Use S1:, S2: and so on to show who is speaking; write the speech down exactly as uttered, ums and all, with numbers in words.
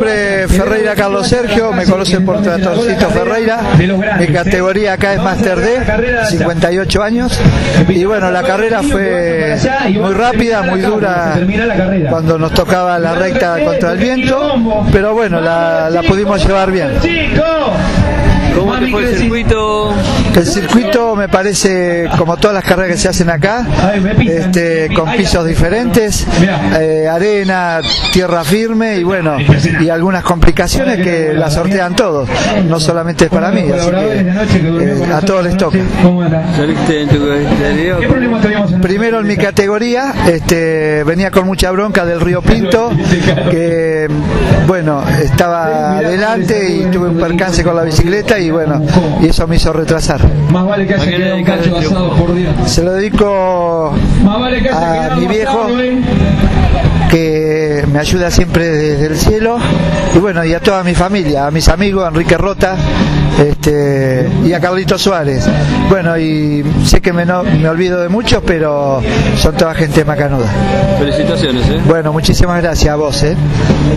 S1: nombre es Ferreira Carlos Sergio, me conocen por Tractorcito Ferreira. Mi categoría acá es Master D, cincuenta y ocho años. Y bueno, la carrera fue muy rápida, muy dura cuando nos tocaba la recta contra el viento, pero bueno, la, la pudimos llevar bien.
S2: ¿Cómo te fue el circuito?
S1: El circuito me parece, como todas las carreras que se hacen acá, este, con pisos diferentes, eh, arena, tierra firme y bueno, y algunas complicaciones que las sortean todos, no solamente es para mí, así que eh, a todos les toca.
S2: ¿Saliste en tu categoría?
S1: Primero en mi categoría, este, venía con mucha bronca del Río Pinto, que bueno, estaba adelante y tuve un percance con la bicicleta y bueno, y eso me hizo retrasar.
S3: Más vale que haya quedado un cacho asado por día.
S1: Se lo dedico a mi viejo, que me ayuda siempre desde el cielo, y bueno, y a toda mi familia, a mis amigos, a Enrique Rota, este, y a Carlito Suárez. Bueno, y sé que me, no, me olvido de muchos, pero son toda gente macanuda.
S2: Felicitaciones, ¿eh?
S1: Bueno, muchísimas gracias a vos, ¿eh?